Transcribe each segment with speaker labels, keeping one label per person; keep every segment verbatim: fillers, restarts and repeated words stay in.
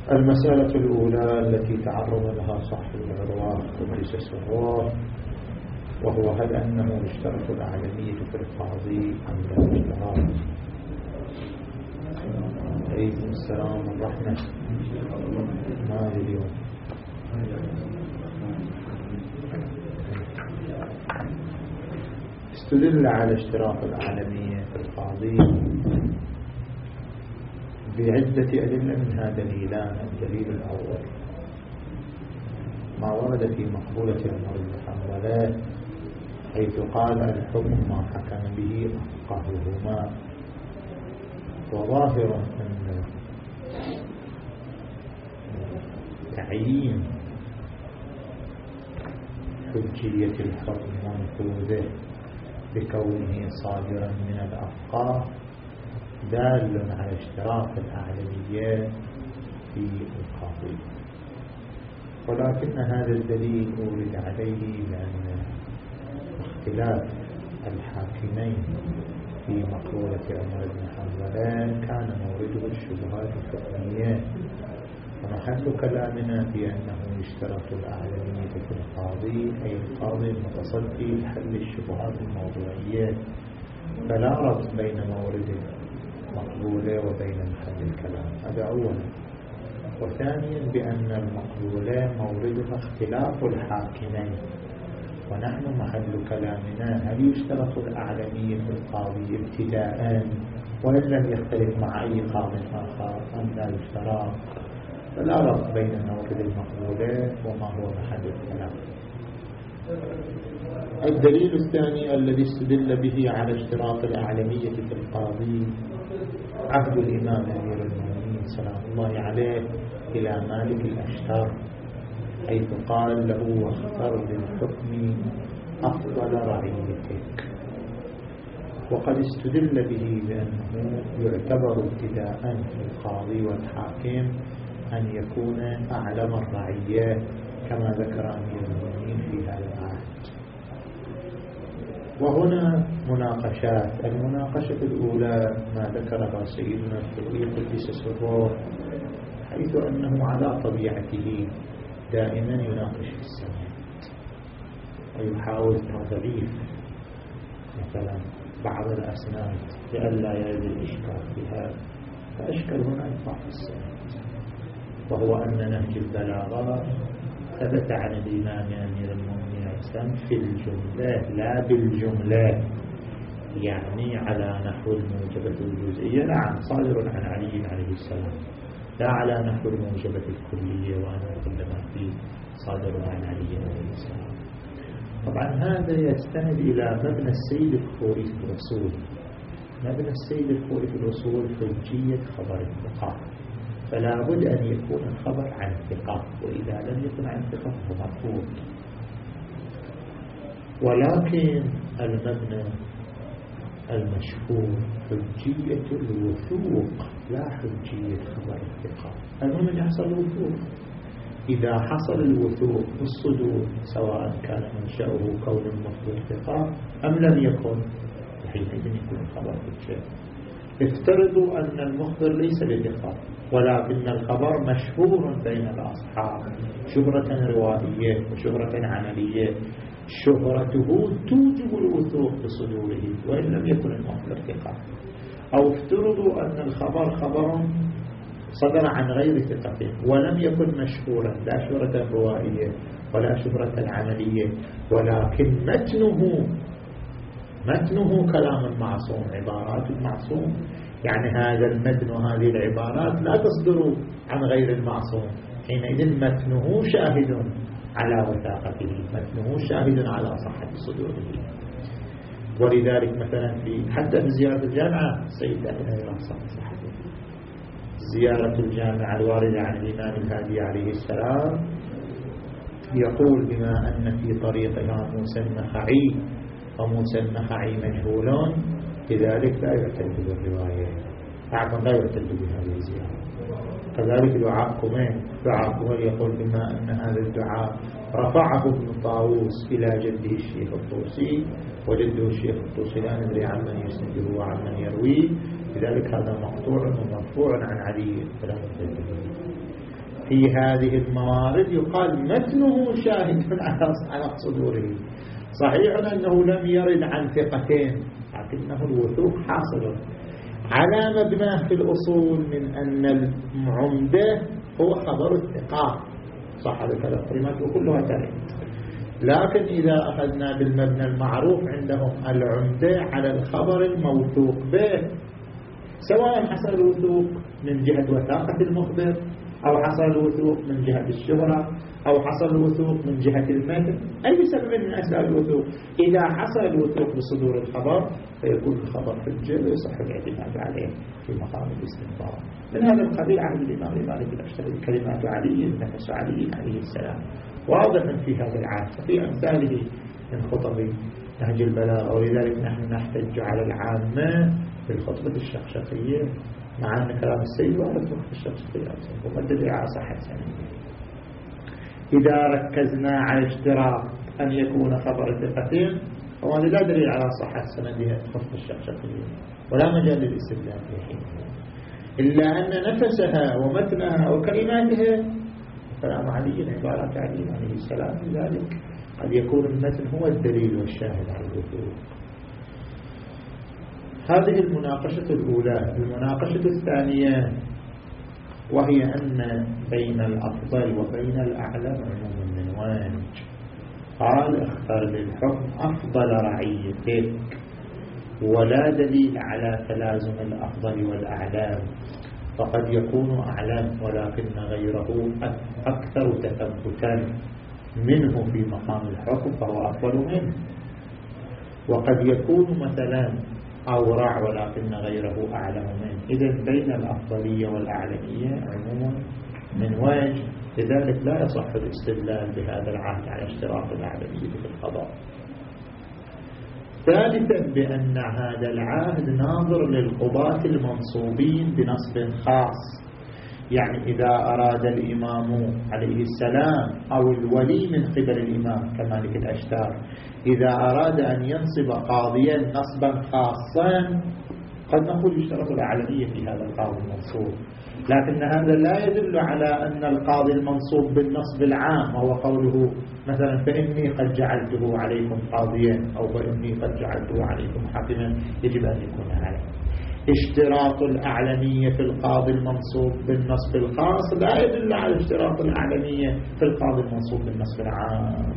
Speaker 1: المسألة الأولى التي تعرض لها صاحب العروة قدس سره، وهو هل أنه يشترط الأعلمية في القاضي أم لا يشترط؟ عليكم السلام والرحمة. ما اليوم استدل على اشتراط الأعلمية في القاضي بعدة أدلة منها دليلان. الدليل الأول ما ورد في مقبولة عمر بن حنظلة حيث قال الحكم ما حكم به أفقههما، وظاهر أن تعيين حجية الحكم منفوذه بكونه صادرا من الأفقاه دال على اشتراط الأعلمية في القاضي، ولكن هذا الدليل أورد عليه لأن اختلاف الحاكمين في مقولة عمر بن حنظلة كان مورده الشبهات الحكمية، ومحل كلامنا بأنه يشترط الأعلمية في القاضي أي القاضي المتصدي لحل الشبهات الموضوعية، فلا ربط بين مورد مقبولة وبين محل الكلام. هذا أولا. وثانيا بأن المقبولة موردها اختلاف الحاكمين، ونحن محل كلامنا هل يشترط الأعلمية في القاضي ابتداء وإن لم يختلف مع أي قاض آخر أم لا يشترط، فلا ربط بين مورد المقبولة وما هو محل الكلام. الدليل الثاني الذي استدل به على اشتراط الأعلمية في القاضي عهد الإمام أمير المؤمنين سلام الله عليه إلى مالك الأشتر، حيث قال له واختر بالحكم أفضل رعيتك، وقد استدل به بأنه يعتبر ابتداء القاضي والحاكم أن يكون أعلم الرعية كما ذكر أمير المؤمنين في هذا العهد. وهنا مناقشات. المناقشة الأولى ما ذكرها سيدنا الخوئي قدس سره، حيث أنه على طبيعته دائما يناقش في السنة ويحاول تضعيف مثلا بعض الأسناد لئلا يرد الإشكال بها، فأشكل هنا يقع في السنة، وهو أن نهج البلاغة ثبت عن الإمام أمير المؤمنين في الجملة لا بالجملة، يعني على نحو الموجبة الجزئية، نعم صادر عن علي عليه السلام، لا على نحو الموجبة الكلية وأنا كل ما فيه صادر عن علي عليه السلام. طبعا هذا يستند إلى مبنى السيد الخوري في الوصول. مبنى السيد الخوري في الوصول حجية خبر الثقة، فلا بد أن يكون الخبر عن ثقة، وإذا لم يكن عن ثقة فهو مرفوض. ولكن المبنى المشهور حجية الوثوق لا حجية خبر الثقة. المهم أن يحصل الوثوق. إذا حصل الوثوق بالصدور سواء كان منشأه كون المخبر ثقة أم لم يكن، حينئذ يكون الخبر حجة. افترضوا أن المخبر ليس بثقة ولكن الخبر مشهور بين الأصحاب شهرة روائية وشهرة عملية، شهرته توجب الوثوق بصدوره وإن لم يكن المخبر ثقة. أو افترضوا أن الخبر خبر صدر عن غير ثقة ولم يكن مشهورا، لا شهرة روائية ولا شهرة عملية، ولكن متنه متنه كلام معصوم، عبارات المعصوم، يعني هذا المتن وهذه العبارات لا تصدر عن غير المعصوم، حينئذ متنه شاهد على وثاقته، متنه شاهد على صحة صدوره. ولذلك مثلا في حتى في زيارة الجامعة سيد أهل يرصد صحته، زيارة الجامعة الواردة عن الإمام الهادي عليه السلام يقول بما أن في طريقها موسى النخعي وموسى النخعي مجهولون لذلك لا يعتد بالرواية، أعظم لا يعتد بهذه الزيارة. كذلك دعاء كمين دعاء كمين يقول بما أن هذا الدعاء رفعه ابن طاووس إلى جده الشيخ الطوسي وجده الشيخ الطوسي لا ندري عمن يسنده وعمن يرويه، لذلك هذا مقطوع ومرفوع عن علي فلا يعتد به. في هذه الموارد يقال متنه شاهد على صدوره. صحيح أنه لم يرد عن ثقتين، لكنه الوثوق حاصل على مبناه في الأصول من أن العمدة هو خبر الثقات، صح هذا الكلام كلماته كلها ترد. لكن إذا أخذنا بالمبنى المعروف عندهم العمدة على الخبر الموثوق به، سواء حصل الوثوق من جهة وثاقة المخبر أو حصل الوثوق من جهة الشهرة أو حصل الوثوق من جهة المتن، أي سبب من أسباب الوثوق، إذا حصل الوثوق بصدور الخبر فيكون الخبر حجة ويصح الاعتماد عليه في مقام الاستنباط. من هذا القبيل عهد الإمام مالك الأشتري كلمات علي نفس علي عليه السلام واضح في هذا العهد وفي أمثاله من خطب نهج البلاغة. ولذلك نحن نحتج على العامة بالخطبة الشقشقية، مع أن كلام السيد وارد في الخطبة الشقشقية ومدد على صحة سنة. إذا ركزنا على اشتراط أن يكون خبر ثقتين فهذا لا دليل على صحة سندها الخطبة الشقشقية ولا مجال للاستدلال فيه، إلا أن نفسها ومتنها وكلماتها كلام علي عبارات علي عليه السلام، لذلك قد يكون المتن هو الدليل والشاهد على الوثوق. هذه المناقشة الأولى. المناقشة الثانية وهي أن بين الأفضل وبين الأعلم عموم من وين. قال اختر للحكم أفضل رعيتك، ولا دليل على تلازم الأفضل والأعلام، فقد يكون أعلم ولكن غيره أكثر تثبتا منه في مقام الحكم فهو أفضل منه، وقد يكون مثلا أورع ولكن غيره أعلم منه. إذن بين الأفضلية والأعلمية عموما من وجه، لذلك لا يصح الاستدلال بهذا العهد على اشتراط الأعلمية في القضاء. ثالثا بأن هذا العهد ناظر للقضاة المنصوبين بنصب خاص، يعني إذا أراد الإمام عليه السلام أو الولي من قبل الإمام كمالك الأشتار إذا أراد أن ينصب قاضيا نصبا خاصا قد نقول اشترط الأعلمية في هذا القاضي المنصوب، لكن هذا لا يدل على أن القاضي المنصوب بالنصب العام وهو قوله مثلا فإني قد جعلته عليكم قاضيا أو فإني قد جعلته عليكم حاكما يجب أن يكون عليه. اشتراط الأعلمية في القاضي المنصوب بالنصب الخاص لا يدل على اشتراط الأعلمية في القاضي المنصوب بالنصب العام.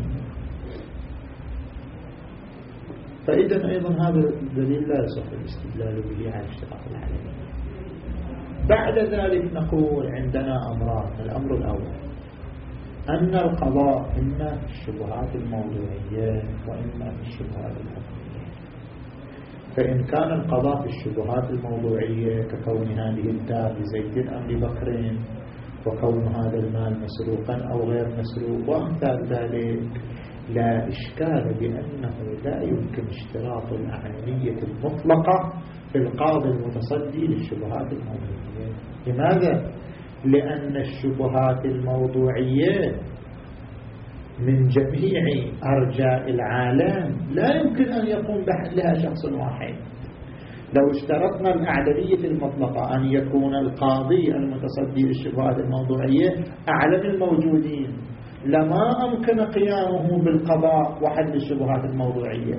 Speaker 1: فإذا أيضا هذا الدليل لا يصح الاستدلال به على اشتراط الأعلمية. بعد ذلك نقول عندنا أمران. الأمر الأول أن القضاء إما في الشبهات الموضوعية وإما في الشبهات الحكمية. فإن كان القضاء في الشبهات الموضوعية ككون هذه الدار لزيد أم لبكر وكون هذا المال مسروقا أو غير مسروق وأمثال ذلك لا إشكال بأنه لا يمكن اشتراط الأعلمية المطلقة في القاضي المتصدي للشبهات الموضوعية. لماذا؟ لأن الشبهات الموضوعية من جميع أرجاء العالم لا يمكن أن يقوم بحلها شخص واحد. لو اشترطنا الأعلمية المطلقة أن يكون القاضي المتصدي للشبهات الموضوعية أعلم الموجودين لما أمكن قيامه بالقضاء وحل الشبهات الموضوعية،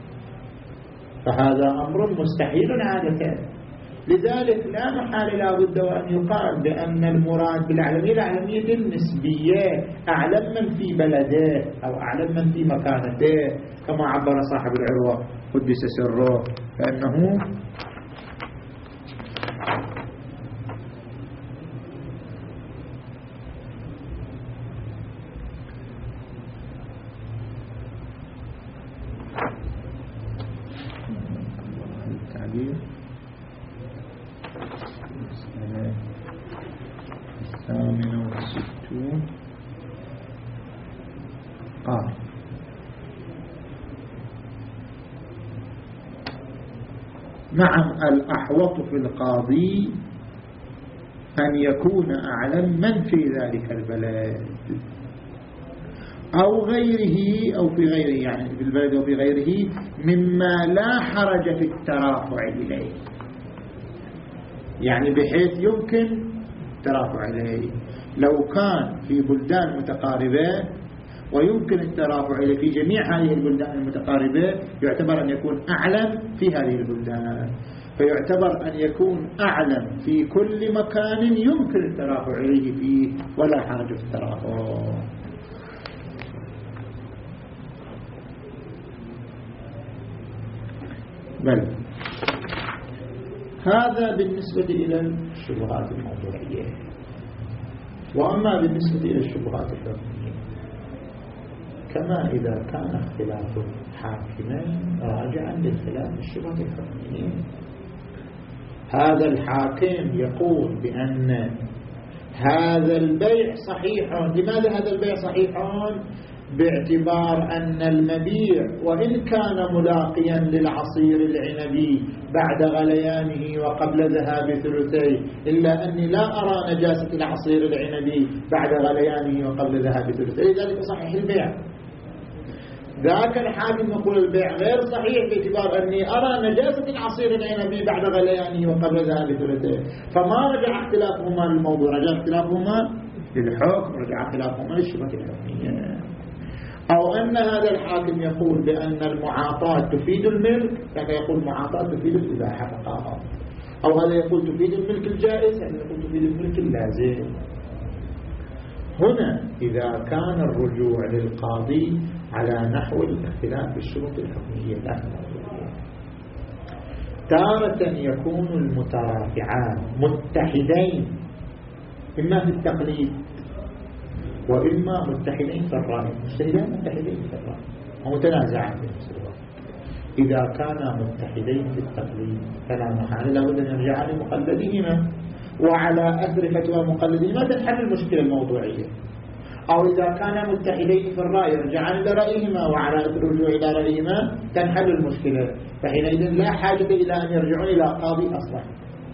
Speaker 1: فهذا أمر مستحيل عادة. لذلك لا محال لا بد وأن يقال بأن المراد بالأعلمية الأعلمية النسبية، أعلم من في بلده أو أعلم من في مكانته، كما عبر صاحب العروة قدس سره فإنه الثامنة والستون قال نعم الأحوط في القاضي أن يكون أعلم من في ذلك البلد أو غيره أو في غيره، يعني في البلد أو في غيره مما لا حرج في الترافع إليه، يعني بحيث يمكن الترافع إليه. لو كان في بلدان متقاربة ويمكن الترافع إليه في جميع هذه البلدان المتقاربة، يعتبر أن يكون أعلم في هذه البلدان، فيعتبر أن يكون أعلم في كل مكان يمكن الترافع إليه فيه ولا حاجة في الترافع. بل هذا بالنسبة إلى الشبهات الموضوعية. وأما بالنسبة إلى الشبهات الحكمية، كما إذا كان اختلاف الحاكمين راجعا للخلاف الشبهات الحكمية، هذا الحاكم يقول بأن هذا البيع صحيح. لماذا هذا البيع صحيح؟ باعتبار أن المبيع وإن كان ملاقيا للعصير العنبي بعد غليانه وقبل ذهاب ثلثيه، إلا أني لا أرى نجاسة العصير العنبي بعد غليانه وقبل ذهاب ثلثيه، لذلك صحيح البيع. ذاك الحاكم يقول البيع غير صحيح باعتبار أني أرى نجاسة العصير العنبي بعد غليانه وقبل ذهاب ثلثيه. فما رجع اختلافهما للموضوع، رجع اختلافهما للحكم، رجع اختلافهما للشبهة الحكمية. أو أن هذا الحاكم يقول بأن المعاطاة تفيد الملك، يعني يقول المعاطاة تفيد الإباحة فقط، أو هذا يقول تفيد الملك الجائز، يعني يقول تفيد الملك اللازم. هنا إذا كان الرجوع للقاضي على نحو الاختلاف بالشروط الحكمية لا الموضوعية، تارة يكون المترافعان متحدين إما في التقليد وإما متحدين في الرأي، مجتهدان متحدين في الرأي ومتنازعان في نفس الوقت. إذا كانا متحدين في التقليد فلا محال لابد أن يرجعا لمقلدهما، وعلى أثر فتوى مقلدهما تنحل المشكلة الموضوعية. أو إذا كانا متحدين في الرأي يرجعان إلى رأيهما، وعلى أثر الرجوع إلى رأيهما تنحل المشكلة، فحينئذ لا حاجة إلى أن يرجعوا إلى قاضي أصلا.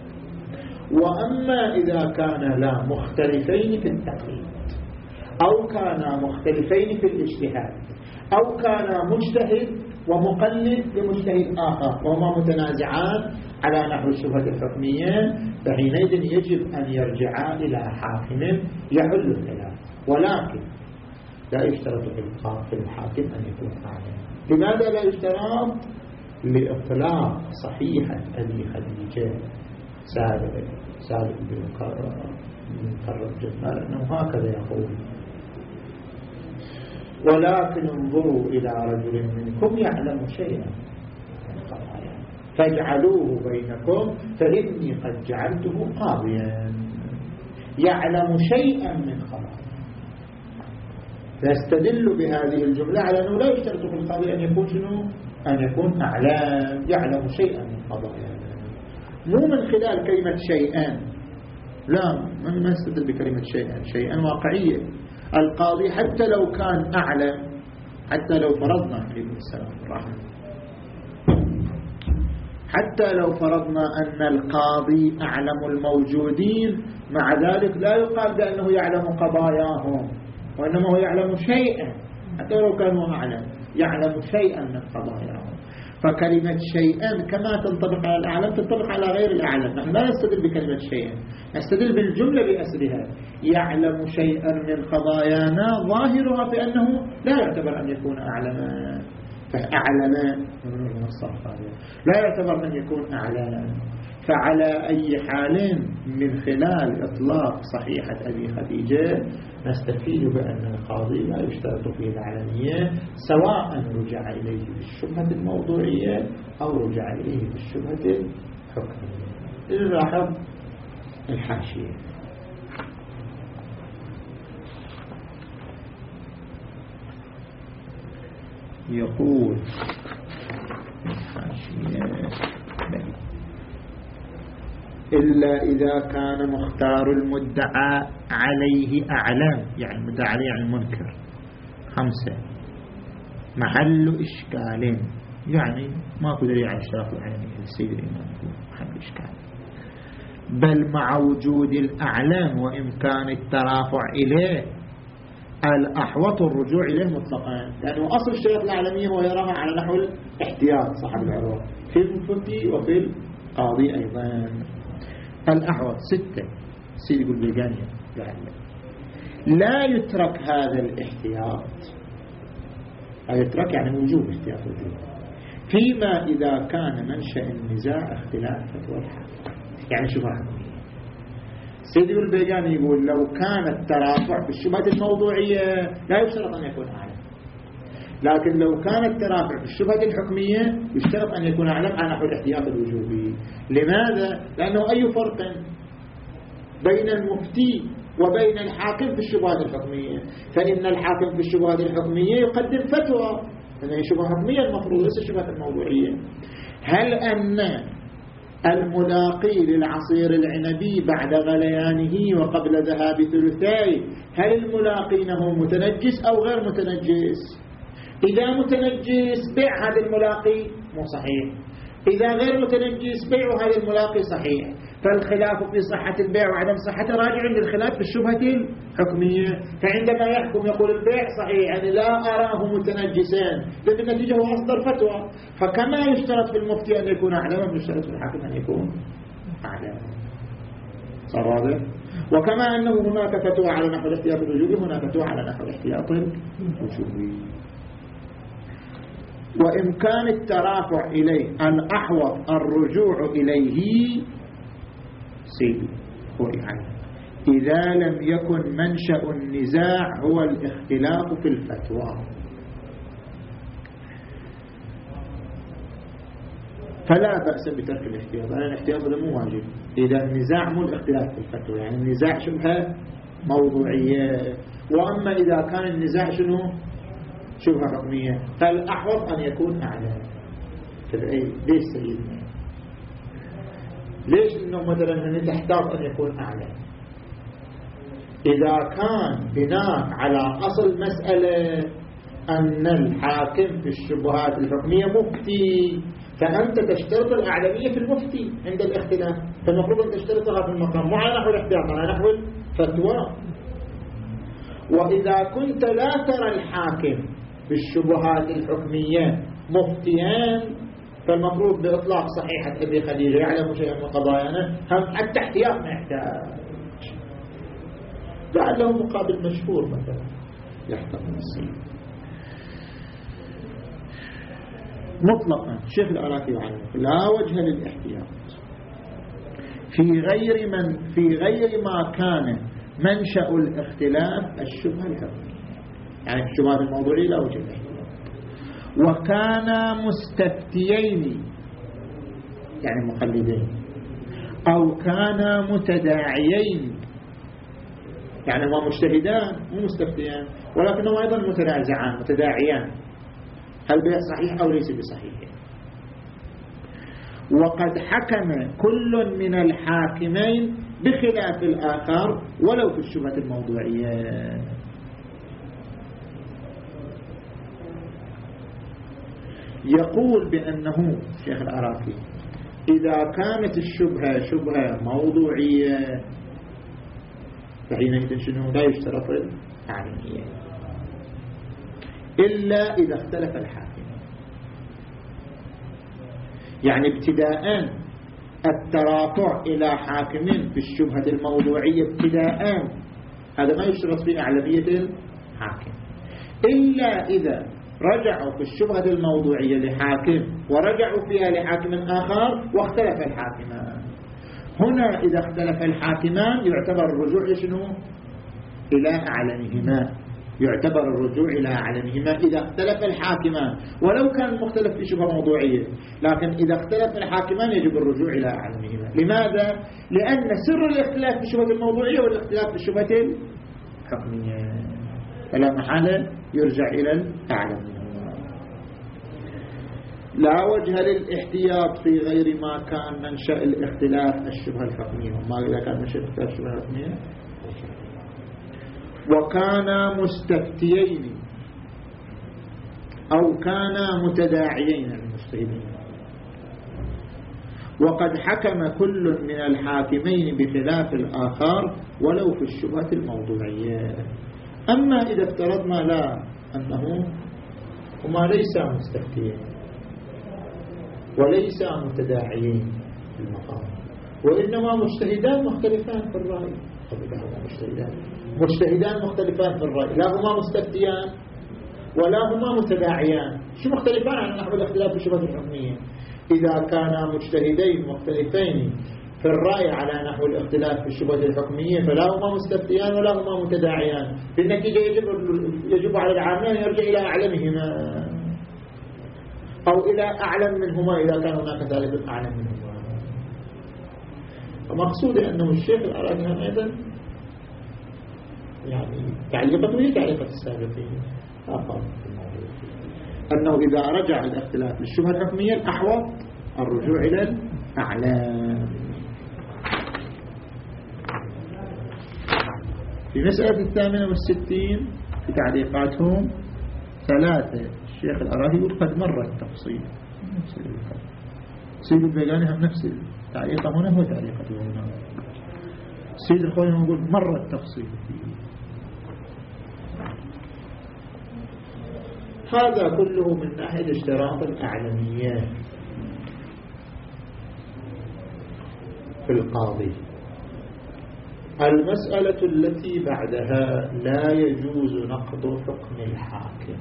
Speaker 1: وأما إذا كان لا مختلفين في التقليد، أو كانا مختلفين في الاجتهاد، أو كانا مجتهد ومقلد لمجتهد آخر وهما متنازعان على نحو الشبهة الحكمية، فحينئذ يجب أن يرجعا إلى حاكم يحل الخلاف. ولكن لا يشترط في الحاكم أن يكون أعلم. لماذا لا يشترط؟ لإطلاق صحيحة أبي خديجة سالم سالم بن مكرم جمال أنه هكذا يقول: ولكن انظروا إلى رجل منكم يعلم شيئا من خطايا فاجعلوه بينكم فإني قد جعلته قاضيا. يعلم شيئا من خطايا، فاستدل بهذه الجملة على أنه لا يشترط في القاضي أن يكون شنو؟ أن يكون أعلام. يعلم شيئا من قضايا، مو من خلال كلمة شيئا، لا، من ما يستدل بكلمة شيئا. شيئا واقعية. القاضي حتى لو كان أعلم، حتى لو فرضنا عليكم السلام الرحمة، حتى لو فرضنا أن القاضي أعلم الموجودين، مع ذلك لا يقال بأنه يعلم قضاياهم، وإنما هو يعلم شيئا. حتى لو كانوا أعلم يعلم شيئا من قضاياهم. فكلمة شيئا كما تنطبق على الأعلم تنطبق على غير الأعلم. نحن لا نستدل بكلمة شيئا، نستدل بالجملة بأسرها. يعلم شيئا من قضايانا ظاهرها بأنه لا يعتبر أن يكون أعلما، فأعلم لا يعتبر أن يكون أعلما. فعلى أي حال من خلال إطلاق صحيحة أبي خديجة نستفيد بأن القاضي لا يشترط فيه العلنية، سواء رجع إليه بالشبهة الموضوعية أو رجع إليه بالشبهة الحكمية. نلاحظ الحاشية: يقول الحاشية: إلا إذا كان مختار المدعى عليه أعلم، يعني المدعى عليه يعني المنكر. خمسة: محل إشكال، يعني ما أكو دليل على اشتراك العلم السيد الإمام، محل إشكال. بل مع وجود الأعلام وإمكان الترافع إليه الأحوط الرجوع إليه مطلقا، لأنه أصل الشريعة العالمية هو يراها على نحو الاحتياط صاحب العروة في المفتي وفي القاضي أيضا. الأحوط. ستة: سيدي يقول بيجانية لا يترك هذا الاحتياط، لا يترك يعني وجوب احتياط وجوب فيما إذا كان منشأ النزاع اختلاف فتوى الحاكم. يعني شبهة حكمية. سيدي البيجاني يقول لو كان الترافع في الشبهات الموضوعية لا يشترط أن يكون أعلم، لكن لو كان الترافع في الشبهة الحكمية يشترط أن يكون أعلم على نحو الاحتياط الوجوبي. لماذا؟ لأنه أي فرق بين المفتي وبين الحاكم في الشبهات الحكمية؟ فإن الحاكم في الشبهات الحكمية يقدم فتوى، هذه شبهة حكمية المفروض ليس الشبهات الموضوعية. هل أن الملاقي للعصير العنبي بعد غليانه وقبل ذهاب ثلثيه هل الملاقي له متنجس أو غير متنجس؟ إذا متنجس بيع هذا الملاقي مو صحيح، إذا غير متنجس بيع هذا الملاقي صحيح. فالخلاف في صحة البيع وعدم صحته راجع للخلاف في الشبهة الحكمية. فعندما يحكم يقول البيع صحيح يعني لا أراه متنجسان، بالنتيجة هو أصدر فتوى. فكما يشترط في المفتي أن يكون أعلم يشترط في الحاكم أن يكون أعلم. صار واضح؟ وكما أنه هناك فتوى على نحو الاحتياط الوجوبي هناك فتوى على نحو الاحتياط الوجوبي. وإمكان الترافع إليه الأحوط الرجوع إليه سيدي هو يعني إذا لم يكن منشأ النزاع هو الاختلاف في الفتوى، فلا بأس بترك الاحتياط. أنا الاحتياط هذا مو واجب إذا النزاع مو الاختلاف في الفتوى، يعني النزاع شبهة موضوعية. وأما إذا كان النزاع شنو شبهة حكمية فالأحوط أن يكون أعلى. ليش سيدنا؟ ليش إنه مثلا تحتاج أن يكون أعلى؟ إذا كان بناء على أصل مسألة أن الحاكم في الشبهات الحكمية مفتي، فأنت تشترط الأعلمية في المفتي عند الاختلاف، فالمفروض أن تشترطها في المقام مو على نحو الاحتياط على نحو الفتوى. وإذا كنت لا ترى الحاكم في الشبهات الحكمية مفتيان فالمفروض بإطلاق صحيحة أبي خديجة يعلم شيئا من قضايانا هم حتى احتياط ما يحتاج، لعله مقابل مشهور مثلا يحتمل السيد مطلقا. شيخ العراقي يعلم لا وجه للاحتياط في غير من في غير ما كان منشأ الاختلاف الشبهة الحكمية، يعني الشبهات الموضوعية لا وجه للاحتياط. وكان مستفتيين يعني مقلدين أو كان متداعيين يعني هما مجتهدان مو مستفتيان ولكنهما أيضا متنازعان متداعيان هل بيع صحيح أو ليس بصحيح. وقد حكم كل من الحاكمين بخلاف الآخر ولو في الشبهة الموضوعية. يقول بأنه شيخ العراقي إذا كانت الشبهة شبهة موضوعية فحينئذ شنو لا يشترط الأعلمية إلا إذا اختلف الحاكم. يعني ابتداء الترافع إلى حاكم في الشبهة الموضوعية ابتداء هذا ما يشترط في أعلمية الحاكم إلا إذا رجعوا في الشبهة الموضوعية لحاكم ورجعوا فيها لحاكم آخر واختلف الحاكمان. هنا إذا اختلف الحاكمان يعتبر الرجوع لشنو إلى أعلمهما، يعتبر الرجوع إلى أعلمهما إذا اختلف الحاكمان ولو كان المختلف في شبهة موضوعية، لكن إذا اختلف الحاكمان يجب الرجوع إلى أعلمهما. لماذا؟ لأن سر الاختلاف في الشبهة الموضوعية والاختلاف في الشبهة الحكمية، فلا محالة يرجع إلى الأعلم. لا وجه للاحتياط في غير ما كان منشأ الاختلاف الشبهة الحكمية. وما إذا كان منشأ الاختلاف الشبهة الحكمية وكان مستفتيين أو كان متداعيين المجتهدين وقد حكم كل من الحاكمين بخلاف الآخر ولو في الشبهة الموضوعية. أما إذا افترضنا لا أنه هما ليس مستفتيين وليس متداعيين في المقام وإنما مجتهدان مختلفان في الرأي. مجتهدان مجتهدان مختلفان في الرأي، لا هما مستفتيان ولا هما متداعيان. شو مختلفان عن نحو الاختلاف في الشبهة الحكمية؟ إذا كانا مجتهدين مختلفين في الرأي على نحو الاختلاف في الشبهة الحكمية فلا هما مستفتيان ولا هما متداعيان. في النتيجة يجب, يجب على العامة أن يرجع إلى أعلمهما أو إلى أعلم منهما إذا كان هناك ثالث أعلم منهما. ومقصود أنه الشيخ الأرادي أيضا يعني تعليقته هي تعليقة السابقين آخر أنه إذا رجع الاختلاف للشبهة الحكمية الأحوط الرجوع إلى الأعلام. في مسألة الثامنة والستين في تعليقاتهم ثلاثة الشيخ الأرادي يقول قد مر التفصيل. سيد البيقاني هم نفس التعليق هنا هو تعليقته هنا. سيد الخوي يقول مر التفصيل. هذا كله من ناحية اشتراط الأعلميات في القاضي. المسألة التي بعدها لا يجوز نقض حكم الحاكم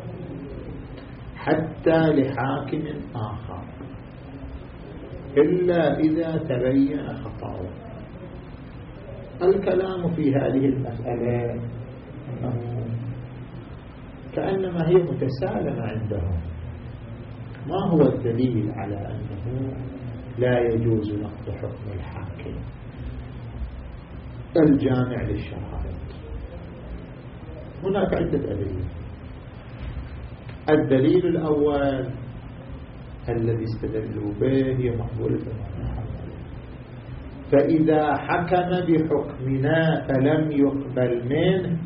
Speaker 1: حتى لحاكم آخر إلا إذا تبين خطأه. الكلام في هذه المسألة أنه كأنما هي متسالمة عندهم. ما هو الدليل على أنه لا يجوز نقض حكم الحاكم الجامع للشرائط؟ هناك عدة أدلة. الدليل الأول الذي استدلوا به هي مقبولة محمد، فإذا حكم بحكمنا فلم يقبل منه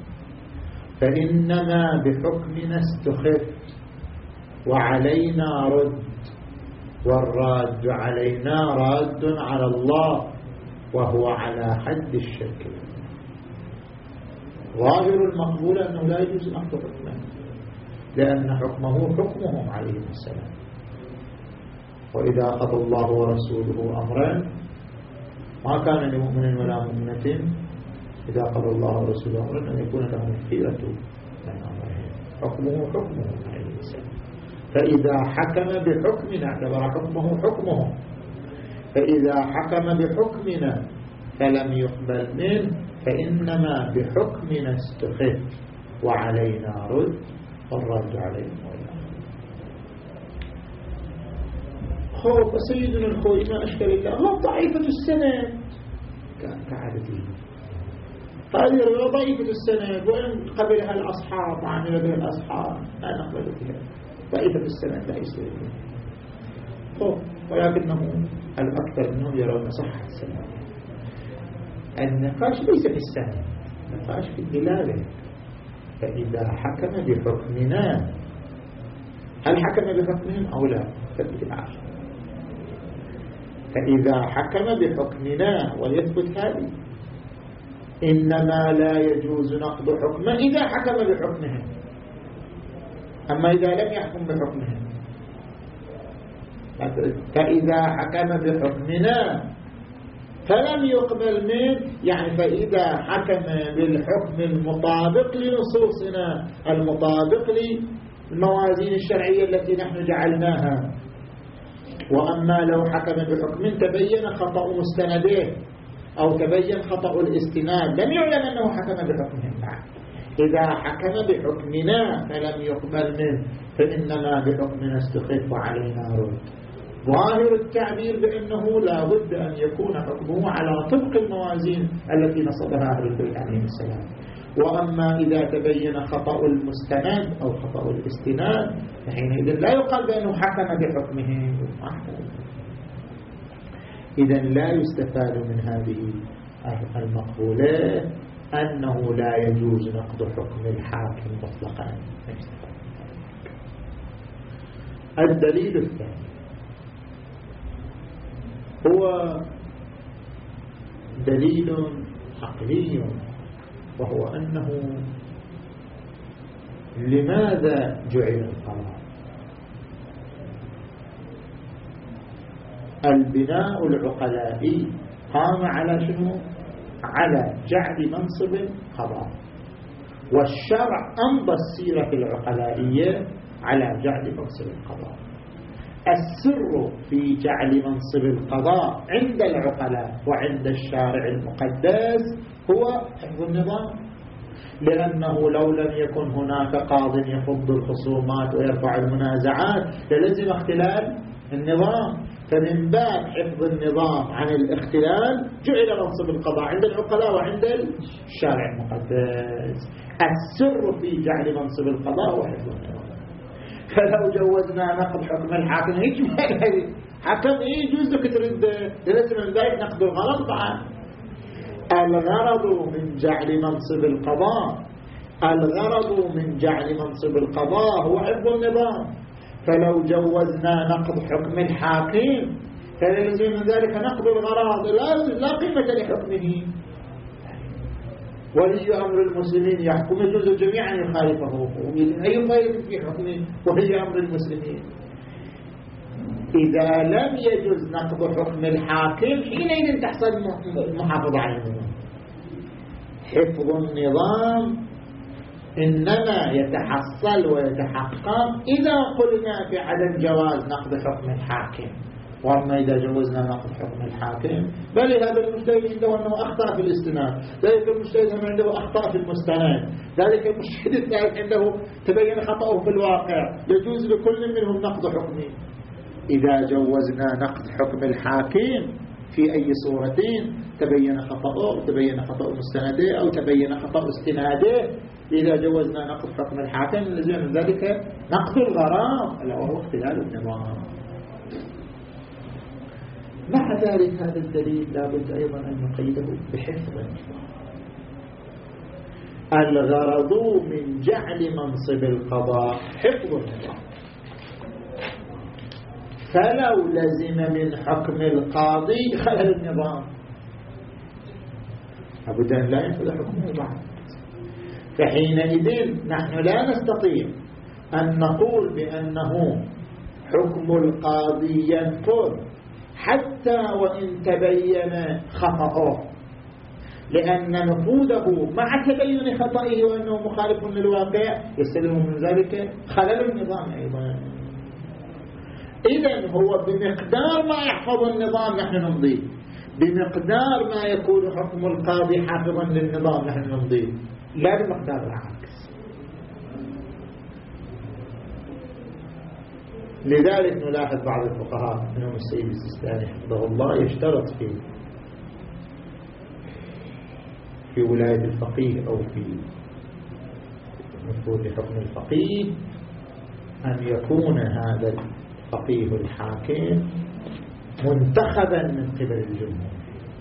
Speaker 1: فإنما بحكمنا استخف وعلينا رد، والراد علينا راد على الله وهو على حد الشرك. ظاهر المقبول أنه لا يجوز نقض حكمه لأن حكمه حكمهم عليه السلام. وإذا قضى الله ورسوله أمرا ما كان لمؤمن ولا مؤمنة إذا قضى الله ورسوله أمرا أن يكون لهم الخيرة من أمرهم، حكمه حكمهم عليه السلام. فإذا حكم بحكمنا اعتبر حكمه حكمهم، فإذا حكم بحكمنا فلم يقبل منه فإنما بحكمنا استخف وعلينا رد، والرد علينا ولا. خوف سيدنا الخوي ما أشكال الله هو ضعيفة السند كعادته، هذه ضعيفة السند وإن قبلها الأصحاب وعمل بها الأصحاب لا نقبل بها. ضعيفة السند لا يستوي خوف، ولكنه الأكثر منهم يرون صحة السند. النقاش ليس في السند، النقاش في الدلالة. فإذا حكم بحكمنا هل حكم بحكمهم أو لا؟ فإذا حكم بحكمنا ويثبت هذه إنما لا يجوز نقض حكمه إذا حكم بحكمهم. أما إذا لم يحكم بحكمهم فإذا حكم بحكمنا فلم يقبل منه، يعني فإذا حكم بالحكم المطابق لنصوصنا المطابق للموازين الشرعية التي نحن جعلناها. وأما لو حكم بحكم تبين خطأ مستنده أو تبين خطأ الاستناد لم يعلم أنه حكم بحكمهم. إذا حكم بحكمنا فلم يقبل منه فإنما بحكمنا استخف وعلينا رد. ظاهر التعبير بأنه لا بد أن يكون حكمه على طبق الموازين التي نصبها أهل البيت عليهم السلام. وأما إذا تبين خطأ المستند أو خطأ الاستناد فحينئذ لا يقال بأنه حكم بحكمه. إذن لا يستفاد من هذه المقولة أنه لا يجوز نقض حكم الحاكم مطلقا. الدليل الثاني هو دليل عقلي، وهو أنه لماذا جعل القرار؟ البناء العقلائي قام على شنو؟ على جعل منصب القضاء، والشرع أمضى السيرة العقلائية على جعل منصب القضاء. السر في جعل منصب القضاء عند العقلاء وعند الشارع المقدس هو حفظ النظام، لأنه لو لم يكن هناك قاض يفض الخصومات ويرفع المنازعات للزم اختلال النظام، فمن باب حفظ النظام عن الاختلال جعل منصب القضاء عند العقلاء وعند الشارع المقدس. السر في جعل منصب القضاء هو حفظ النظام. فلو جوزنا نقض حكم الحاكم هيك حكم ايه يجوز لك ترد لازم من ذلك نقض الغرض بعد. الغرض من جعل منصب القضاء الغرض من جعل منصب القضاء هو حفظ النظام. فلو جوزنا نقض حكم الحاكم فلازم من ذلك نقض الغرض، لا, لا قيمة لحكمه. ولي أمر المسلمين يحكم يجوز جميعا يخالفه، أي فائدة في حكمه ولي أمر المسلمين؟ إذا لم يجوز نقض حكم الحاكم حينئذ تحصل المحافظة على النظام. حفظ النظام إنما يتحصل ويتحقق إذا قلنا في عدم جواز نقض حكم الحاكم. وأما إذا جوزنا نقض حكم الحاكم بل هذا المجتهد عنده أنه أخطأ في الاستناد، ذلك المجتهد عنده أخطأ في المستند، ذلك المجتهد الثالث عنده تبين خطأه في الواقع، يجوز لكل منهم نقض حكمه. إذا جوزنا نقض حكم الحاكم في أي صورتين تبين خطأه، تبين خطأ مستنده أو تبين خطأ استناده، إذا جوزنا نقض حكم الحاكم لازم من ذلك نقض الغرام ألا وهو اختلال النظام. مع ذلك هذا الدليل لابد أيضا أن نقيده بحفظ النظام. الغرض من جعل منصب القضاء حفظ النظام، فلو لزم من حكم القاضي خلل النظام لابد أن لا ينفذ حكمه بعد. فحينئذ نحن لا نستطيع أن نقول بأنه حكم القاضي ينفذ حتى وإن تبين خطأه، لأن نفوذه مع تبين خطئه وأنه مخالف للواقع يستلزم من ذلك خلل النظام أيضا. إذن هو بمقدار ما يحفظ النظام نحن نمضيه، بمقدار ما يكون حكم القاضي حافظا للنظام نحن نمضيه، لا بمقدار العكس. لذلك نلاحظ بعض الفقهاء منهم السيد السيستاني حفظه الله يشترط في في ولاية الفقيه أو في نفوذ حكم الفقيه أن يكون هذا الفقيه الحاكم منتخبا من قبل الجمهور،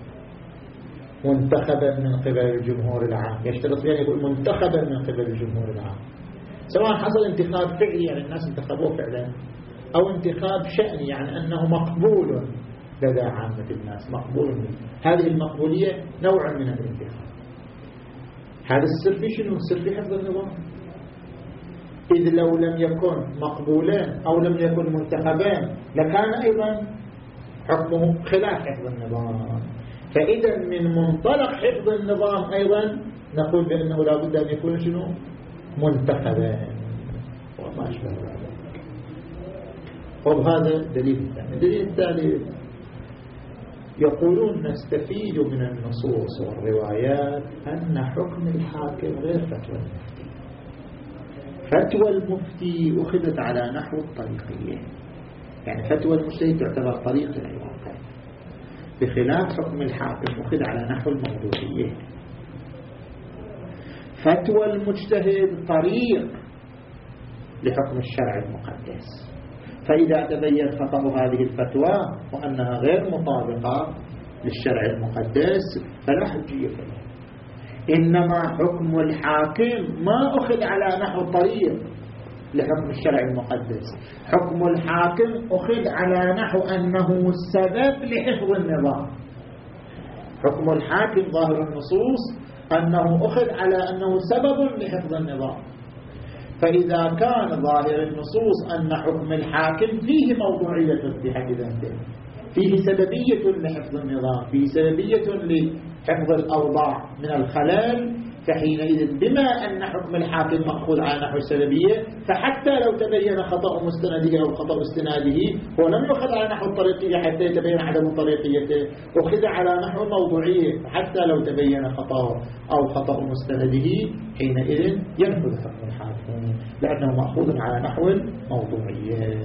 Speaker 1: منتخبا من قبل الجمهور العام. يشترط يعني يقول منتخبا من قبل الجمهور العام، سواء حصل انتخاب فعلي يعني الناس انتخبوه فعلا، أو انتخاب شأني يعني أنه مقبول لدى عامة الناس، مقبول منه. هذه المقبولية نوع من الانتخاب. هذا السر في شنو؟ السر في حفظ النظام. إذ لو لم يكن مقبولين أو لم يكن منتخبين لكان أيضا حكمه خلاف حفظ النظام. فإذا من منطلق حفظ النظام أيضا نقول بأنه لا بد أن يكون شنو؟ منتخبين وما أشبه ذلك. وهذا دليل الثاني. الدليل الثالث يقولون نستفيد من النصوص والروايات أن حكم الحاكم غير فتوى المفتي. فتوى المفتي أخذت على نحو الطريقية، يعني فتوى المجتهد تعتبر طريق الواقع، بخلاف حكم الحاكم أخذ على نحو الموضوعية. فتوى المجتهد طريق لحكم الشرع المقدس، فإذا تبين خطأ هذه الفتوى وأنها غير مطابقة للشرع المقدس فلا حجية فيها. إنما حكم الحاكم ما أخذ على نحو الطريق لحكم الشرع المقدس، حكم الحاكم أخذ على نحو أنه سبب لحفظ النظام. حكم الحاكم ظاهر النصوص أنه أخذ على أنه سبب لحفظ النظام. فإذا كان ظاهر النصوص أن حكم الحاكم فيه موضوعية في حد ذاته فيه سببية لحفظ النظام، فيه سببية لحفظ الأوضاع من الخلل، فحينئذ بما أن حكم الحاكم مأخوذ على نحو السببية، فحتى لو تبين خطأ مستنده أو خطأ استناده هو لم يأخذ على نحو الطريقية حتى يتبين عدم طريقيته، أخذ على نحو الموضوعية، فحتى لو تبين خطأ أو خطأ مستنده حينئذ ينفذ حكم الحاكم لأنه مأخوذ على نحو الموضوعية.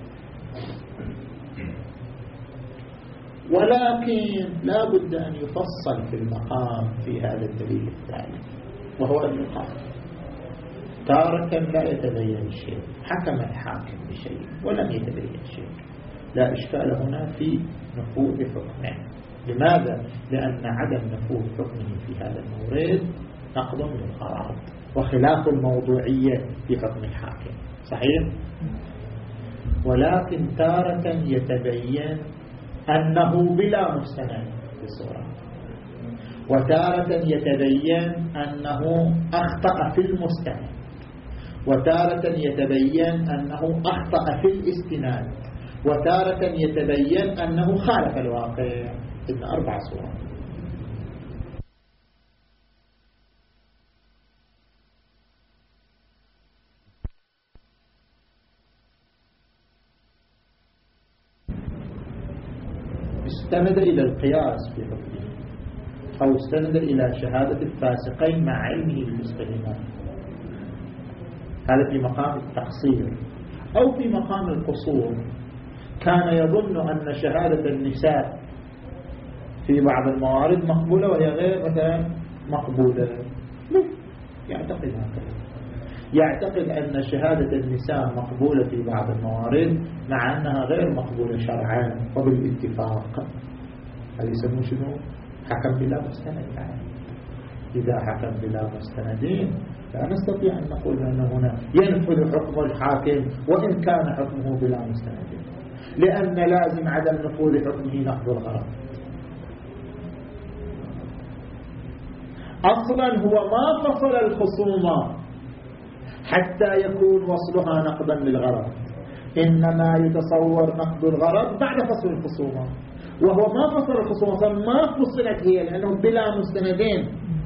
Speaker 1: ولكن لا بد أن يفصل في المقام في هذا الدليل الثاني، وهو أن يقال تارة لا يتبين شيء، حكم الحاكم بشيء ولم يتبين شيء، لا إشكال هنا في نفوذ حكمه. لماذا؟ لأن عدم نفوذ حكمه في هذا المورد نقض للغرض وخلاف الموضوعية في حكم الحاكم، صحيح؟ ولكن تارة يتبين أنه بلا مستند بصورة، وتارة يتبين أنه أخطأ في المستند، وتارة يتبين أنه أخطأ في الاستناد، وتارة يتبين أنه خالف الواقع. إذن أربع صورات. استند إلى القياس في حكمه، أو استند إلى شهادة الفاسقين مع علمه بالمستهمات، هذا في مقام التقصير. أو في مقام القصور، كان يظن أن شهادة النساء في بعض الموارد مقبولة وهي غير مثلا مقبولة، يعتقد هكذا، يعتقد أن شهادة النساء مقبولة في بعض الموارد مع أنها غير مقبولة شرعا وبالاتفاق. هذا يسمونه شنو؟ حكم بلا مستند. إذا حكم بلا مستندين لا نستطيع أن نقول أن هنا ينفذ حكم الحاكم وإن كان حكمه بلا مستندين، لأن لازم عدم نفوذ حكمه نقض الغرض. أصلا هو ما فصل الخصومة حتى يكون وصلها نقضا للغرض، إنما يتصور نقض الغرض بعد فصل الخصومة، وهو ما فصل الخصومة فما فصلت هي لأنه بلا مستندين.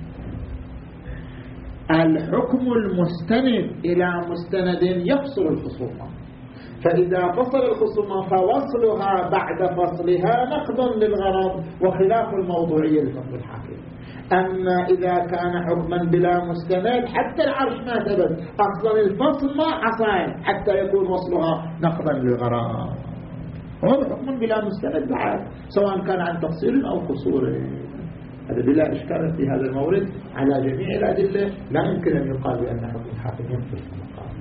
Speaker 1: الحكم المستند إلى مستند يفصل الخصومة، فإذا فصل الخصومة فوصلها بعد فصلها نقض للغرض وخلاف الموضوعية لفصل الحاكم. أما إذا كان حكما بلا مستند حتى العرش ما ثبت، أصلا الفصل ما حصل حتى يكون وصلها نقضا للغرض. هذا حكم بلا مستند بعد، سواء كان عن تفصيل أو قصور. هذا بلا إشكال في هذا المورد على جميع الأدلة، لا يمكن أن يقال بأن حكم الحاكم ينفذ المقام.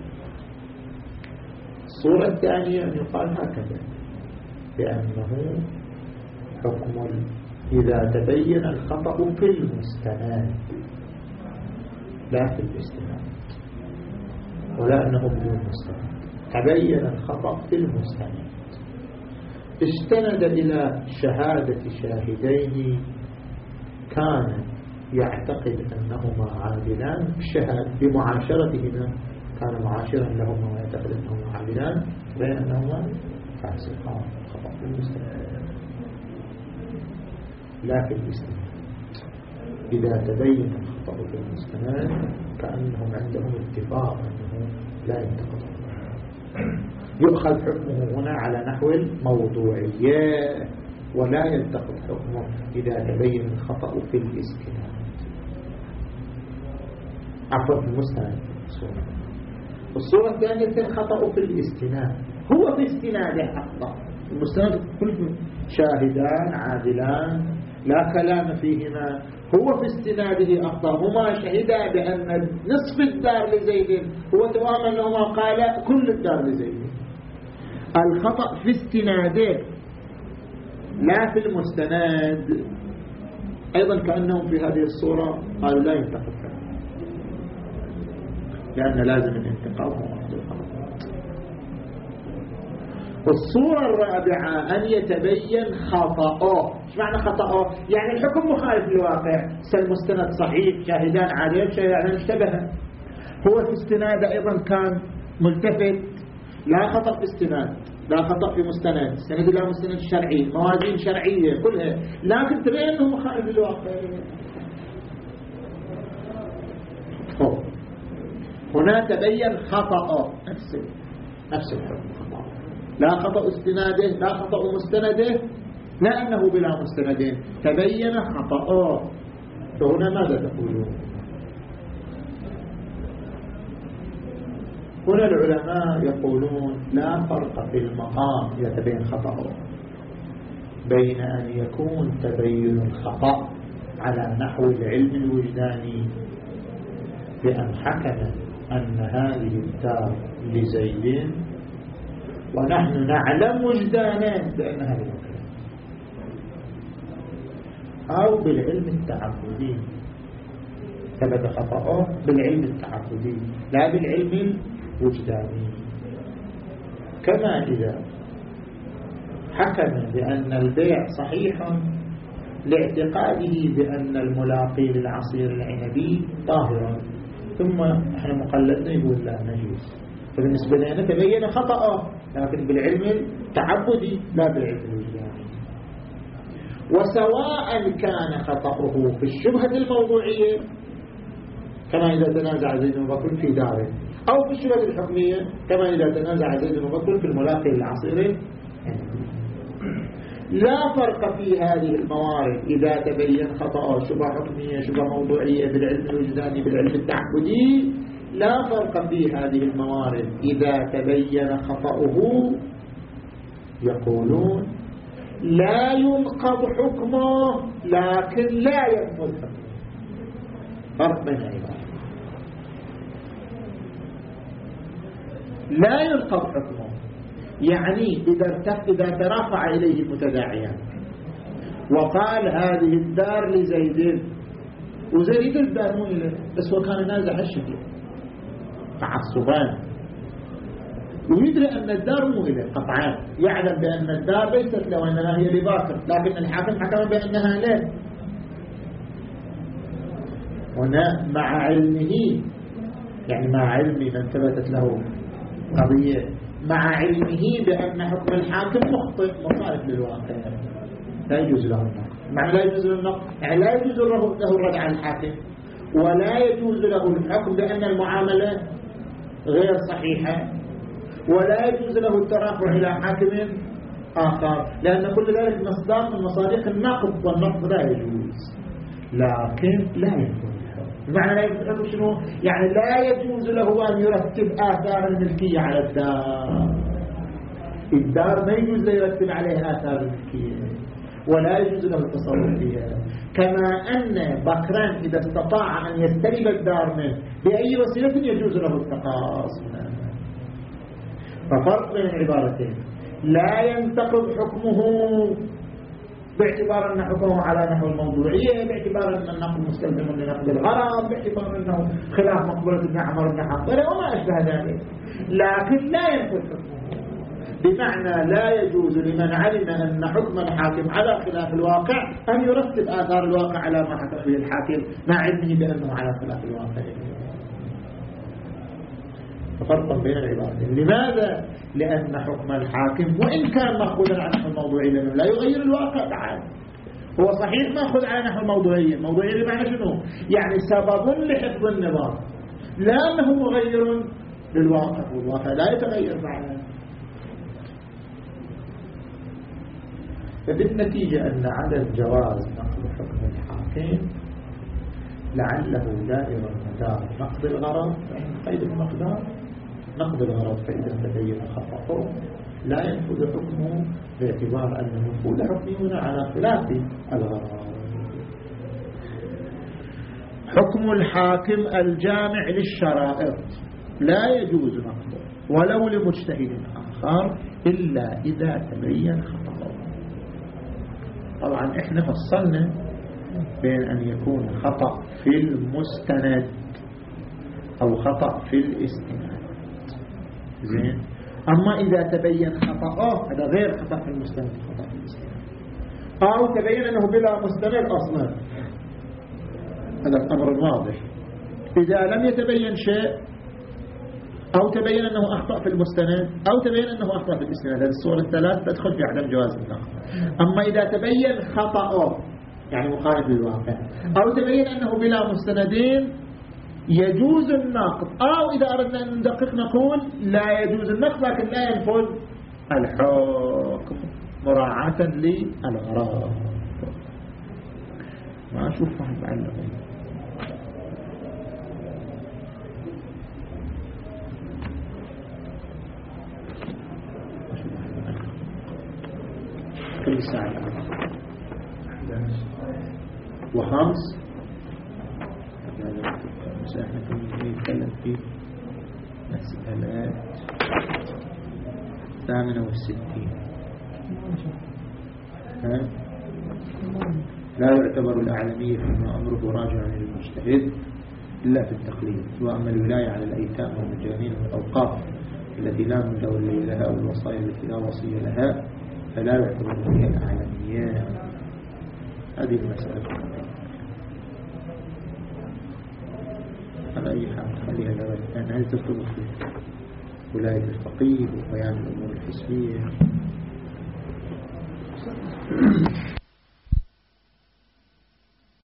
Speaker 1: الصورة الثانية أن يقال هكذا، بأنه حكم إذا تبين الخطأ في المستند لا في الاستناد، ولا أنه بدون مستند. تبين الخطأ في المستند، استند إلى شهادة شاهدين كان يعتقد أنهما عادلان بمعاشرتهما، كان معاشرا لهما ويعتقد أنهما عادلان، بين أنهما فاسقان. خطأ في المستند لا في الاستناد. إذا تبين الخطأ في المستند كأنهم عندهم اتفاق أنه لا ينتقض، يؤخذ حكمه هنا على نحو الموضوعية، ولا ينتقض حكمه إذا تبين الخطأ في الاستناد. عفوا في المستند. الصورة الثانية الخطأ في الاستناد، هو في استناده أخطأ. المستند كل شاهدان عادلان لا كلام فيهما، هو في استناده أخطأ، هما شهدا بأن نصف الدار لزيد، هو توام أنهما قال كل الدار لزيد. الخطأ في استناده لا في المستند. أيضا كأنهم في هذه الصورة قالوا لا ينتقد حكمه، لأن لازم الانتقاض. والصورة الرابعة أن يتبين خطأه. ايش معنى خطأه؟ يعني الحكم مخالف للواقع، المستند صحيح، شاهدان عادلين، شاهدان اشتبه. هو في استناد أيضا كان ملتفت، لا خطأ في استناد، لا خطأ في مستند، سند لا مستند شرعي، موازين شرعية كلها، لكن تبين أنه مخالف للواقع. هنا تبين خطأ نفس نفس الحكم خطأ، لا خطأ استناده لا خطأ مستنده، لا أنه بلا مستند، تبين خطأ. فهنا ماذا تقولون؟ هنا العلماء يقولون لا فرق في المقام يتبين خطأ بين أن يكون تبين الخطأ على نحو العلم الوجداني بأن حكم أن هذه الدار لزيد ونحن نعلم وجدانا بأن هذه الدار، أو بالعلم التعبدي ثبت خطأه بالعلم التعبدي لا بالعلم الوجداني. كما إذا حكم بأن البيع صحيح لاعتقاده بأن الملاقي للعصير العنبي طاهرا، ثم احنا مقلدنا يقول لا نجوز، فبالنسبة لنا تبين خطأ لكن بالعلم التعبدي لا بالعلم الوجداني. وسواء كان خطأه في الشبهة الموضوعية كما إذا تنازع زيد بن بكر في داره، أو في الشبهة الحكمية كما إذا تنازع زيد بن بكر في الملاقي للعصير، لا فرق في هذه الموارد إذا تبين خطأ شبهة حكمية شبهة موضوعية بالعلم الوجداني بالعلم التعبدي، لا فرق في هذه الموارد إذا تبين خطأه. يقولون لا ينقض حكمه لكن لا ينفذ حكمه، فرق بين العبارات. لا ينقض حكمه يعني إذا إذا ترافع إليه المتداعيان وقال هذه الدار لزيد وزيد الدار مو إليه، بس هو كان نازع الشكل تعصبان ويدري أن الدار مو إليه قطعا، يعلم بأن الدار ليست له وإنما هي لباكر، لكن الحاكم حكم بأنها له. هنا مع علمه يعني مع علم من ثبتت له قضية، مع علمه بأن حكم الحاكم مخطئ مخالف للواقع، لا يجوز له النقد. معنى لا يجوز له النقد يعني لا يجوز له الرد على الحاكم، ولا يجوز له الحكم بأن المعاملة غير صحيحة، ولا يجوز له الترافع إلى حاكم آخر، لأن كل ذلك مصداق من مصادق النقد، والنقد لا يجوز. لكن لا يكون بمعنى لا يجوز شنو؟ يعني لا يجوز له أن يرتب آثار الملكية على الدار، الدار ما يجوز له يرتب عليها آثار الملكية ولا يجوز له التصرف فيها. كما أن بكرا إذا استطاع أن يستلب الدار منه بأي وسيلة يجوز له التقاص منه. ففرق بين العبارتين، لا ينتقض حكمه باعتبار أن حكمه على نحو الموضوعية، باعتبار أن النقل مستلزم لنقل الغرض، باعتبار أنه خلاف مقبولة ابن عمر بن حنظلة وما أشبه ذلك، لكن لا ينتقض حكمه. بمعنى لا يجوز لمن علم أن حكم الحاكم على خلاف الواقع أن يرتب آثار الواقع على ما حكم به الحاكم مع علمه بأنه على خلاف الواقع. ففرق بين العبارتين. لماذا؟ لأن حكم الحاكم وإن كان مأخوذا على نحو الموضوعي لأنه لا يغير الواقع تعالى، هو صحيح مأخوذ على نحو الموضوعي. الموضوعي بمعنى شنو؟ يعني سبب لحفظ النظام، لا أنه مغير للواقع، والواقع لا يتغير معنا. فبالنتيجة أن عدم جواز نقل حكم الحاكم لعله دائر المدار نقض الغرض، فإن قيد المقدار نقض الغرض فإذا تبين خطأه لا ينفذ حكمه باعتبار أن نفوذ حكمه على خلاف الغرض. حكم الحاكم الجامع للشرائط لا يجوز نقضه ولو لمجتهد آخر إلا إذا تبين خطأه. طبعا احنا فصلنا بين أن يكون خطأ في المستند أو خطأ في الاستناد، زين. أما إذا تبين خطأه هذا غير خطأ في المستند، خطأ في الاستناد، أو تبين أنه بلا مستند أصلا، هذا الأمر واضح. إذا لم يتبين شيء أو تبين أنه أخطأ في المستند أو تبين أنه أخطأ في الإسناد. هذه الصور الثلاث تدخل في عدم جواز النقد. أما إذا تبين خطأه يعني مخالف للواقع أو تبين أنه بلا مستندين يجوز النقد، أو إذا أردنا أن ندقق نقول لا يجوز النقد لكن لا ينفذ الحكم مراعاة للغرض. ما أشوف واحد بعلم كل ساعة وخمس احنا كنا نتكلم في مسألة ثامنة والستين. لا يعتبر الأعلمية فيما أمره راجعا للمجتهد إلا في التقليد. وأما الولاية على الأيتام والمجانين والأوقاف التي لا متولي لها أو الوصايا التي لا وصي لها فلا يعتبر فيها الأعلمية. هذه المسألة على أي حال خليها ذلك، لأن هذه ترتبط في ولاية الفقيه وبيان الأمور الحسبية.